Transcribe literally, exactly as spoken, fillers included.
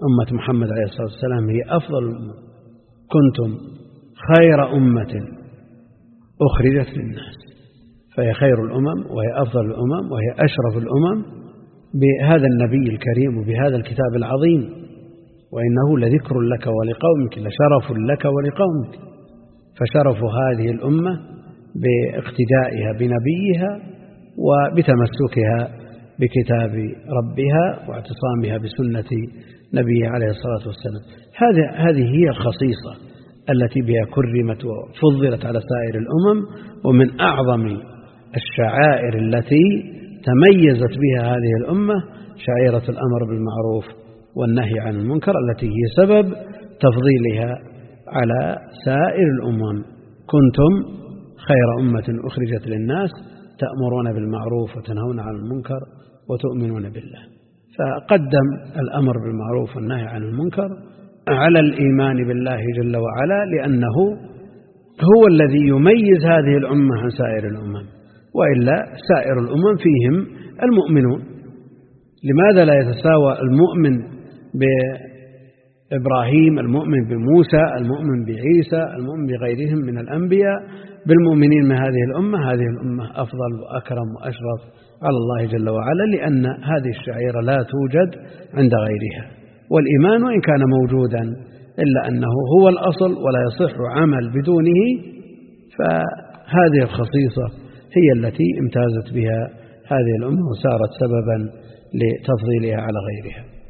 أمة محمد عليه الصلاة والسلام هي أفضل الأمم، كنتم خير أمة أخرجت للناس، فهي خير الأمم وهي أفضل الأمم وهي أشرف الأمم بهذا النبي الكريم وبهذا الكتاب العظيم، وإنه لذكر لك ولقومك لشرف لك ولقومك. فشرف هذه الأمة باقتدائها بنبيها وبتمسكها بكتاب ربها واعتصامها بسنة نبيه عليه الصلاة والسلام. هذه هي الخصيصة التي بها كرمت وفضلت على سائر الأمم، ومن أعظم الشعائر التي تميزت بها هذه الأمة شعيرة الأمر بالمعروف والنهي عن المنكر، التي هي سبب تفضيلها على سائر الأمم. كنتم خير أمة أخرجت للناس تأمرون بالمعروف وتنهون عن المنكر وتؤمنون بالله. فقدم الأمر بالمعروف والنهي عن المنكر على الإيمان بالله جل وعلا، لأنه هو الذي يميز هذه الأمة عن سائر الأمم، وإلا سائر الأمم فيهم المؤمنون. لماذا لا يتساوى المؤمن بإبراهيم، المؤمن بموسى، المؤمن بعيسى، المؤمن بغيرهم من الأنبياء بالمؤمنين من هذه الأمة؟ هذه الأمة أفضل وأكرم وأشرف على الله جل وعلا، لأن هذه الشعيرة لا توجد عند غيرها. والإيمان وإن كان موجودا إلا أنه هو الأصل ولا يصح عمل بدونه، فهذه الخصيصة هي التي امتازت بها هذه الأمة وصارت سببا لتفضيلها على غيرها.